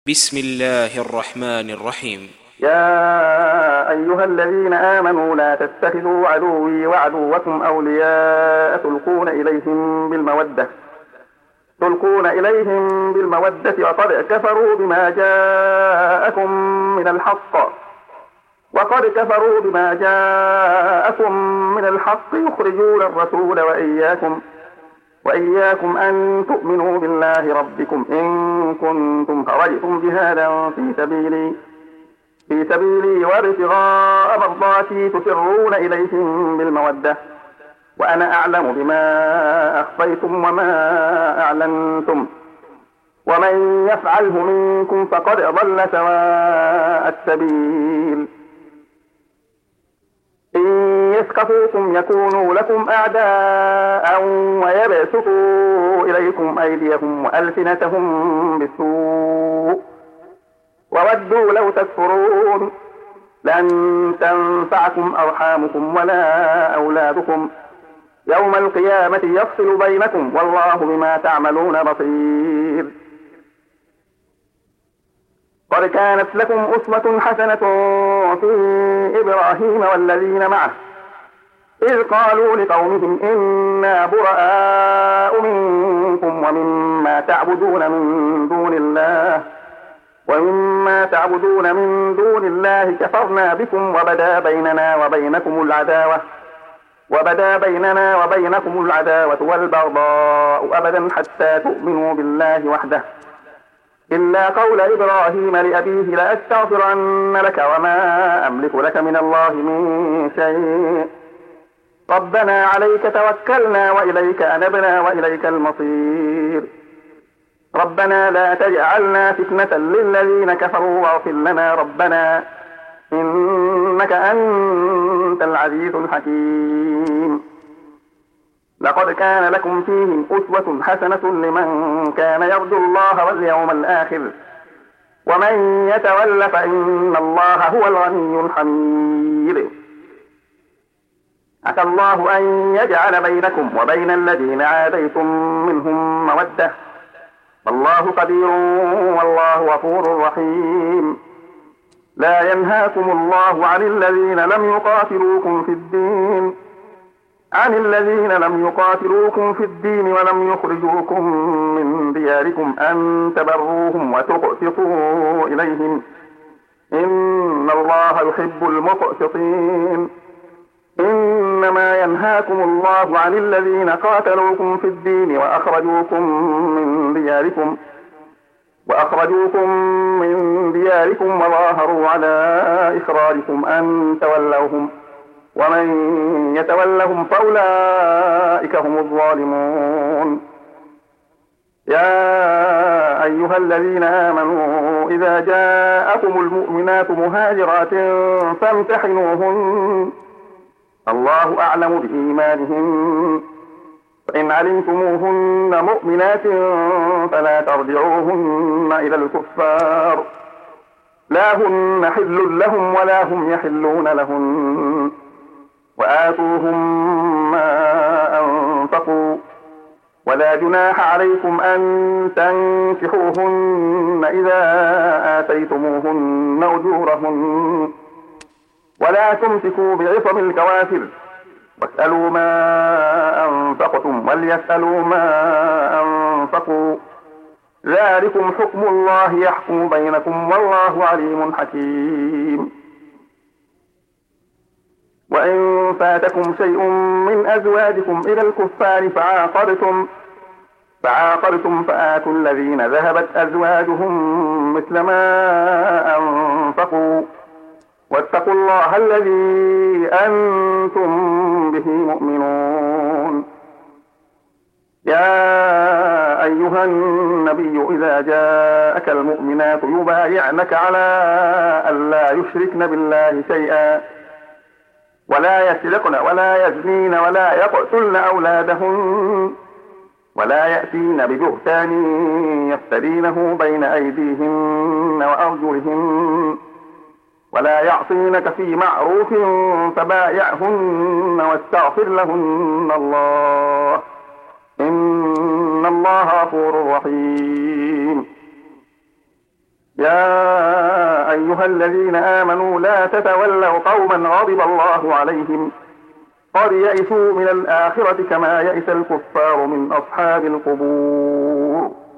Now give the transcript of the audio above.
بسم الله الرحمن الرحيم. يا أيها الذين آمنوا لا تتخذوا عدوي وعدوكم أولياء تلقون إليهم بالمودة وقد كفروا بما جاءكم من الحق يخرجون الرسول وإياكم أن تؤمنوا بالله ربكم إن كنتم خرجتم جهادا في سبيلي وابتغاء مرضاتي تسرون إليهم بالمودة وأنا أعلم بما أخفيتم وما أعلنتم ومن يفعله منكم فقد ضل سواء السبيل. إن يثقفوكم يكونوا لكم أعداء ويبسطوا إليكم أيديهم وألسنتهم بالسوء وودوا لو تكفرون لن تنفعكم أرحامكم ولا أولادكم يوم القيامة يفصل بينكم والله بما تعملون بصير. قد كانت لكم أسوة حسنة في إبراهيم والذين معه إذ قالوا لقومهم إنا براء منكم ومما تعبدون من دون الله كفرنا بكم وبدا بيننا وبينكم العداوة والبغضاء أبدا حتى تؤمنوا بالله وحده إلا قول إبراهيم لأبيه لأستغفرن لك وما أملك لك من الله من شيء ربنا عليك توكلنا وإليك أنبنا وإليك المصير ربنا لا تجعلنا فتنة للذين كفروا واغفر لنا ربنا إنك أنت العزيز الحكيم. لقد كان لكم فيهم أسوة حسنة لمن كان يرجو الله واليوم الآخر ومن يتول فإن الله هو الغني الحميد. عسى الله أن يجعل بينكم وبين الذين عاديتم منهم مودة والله قدير والله غفور رحيم. لا ينهاكم الله عن الذين لم يقاتلوكم في الدين ولم يخرجوكم من دياركم أن تبروهم وتقسطوا إليهم إن الله يحب المقسطين. إنما ينهاكم الله عن الذين قاتلوكم في الدين وأخرجوكم من دياركم وظاهروا على إخراجكم أن تولوهم ومن يتولهم فأولئك هم الظالمون. يا أيها الذين آمنوا إذا جاءكم المؤمنات مهاجرات فامتحنوهن الله أعلم بإيمانهن فإن علمتموهن مؤمنات فلا ترجعوهن إلى الكفار لا هن حل لهم ولا هم يحلون لهن وآتوهم ما أنفقوا ولا جناح عليكم أن تنكحوهن إذا آتيتموهن أجورهن ولا تمسكوا بعصم الكوافر واسألوا ما أنفقتم وليسألوا ما أنفقوا ذلكم حكم الله يحكم بينكم والله عليم حكيم. وإن فاتكم شيء من أزواجكم إلى الكفار فعاقرتم فآتوا الذين ذهبت أزواجهم مثل ما أنفقوا واتقوا الله الذي أنتم به مؤمنون. يا أيها النبي إذا جاءك المؤمنات يبايعنك على ألا يشركن بالله شيئا ولا يسرقن ولا يزنين ولا يقتلن أولادهن ولا يأتين ببهتان يفترينه بين أيديهن وأرجلهن ولا يعصينك في معروف فبايعهن واستغفر لهن الله إن الله غفور رحيم. يا أيها الذين آمنوا لا تتولوا قوما غضب الله عليهم قد يئسوا من الآخرة كما يئس الكفار من أصحاب القبور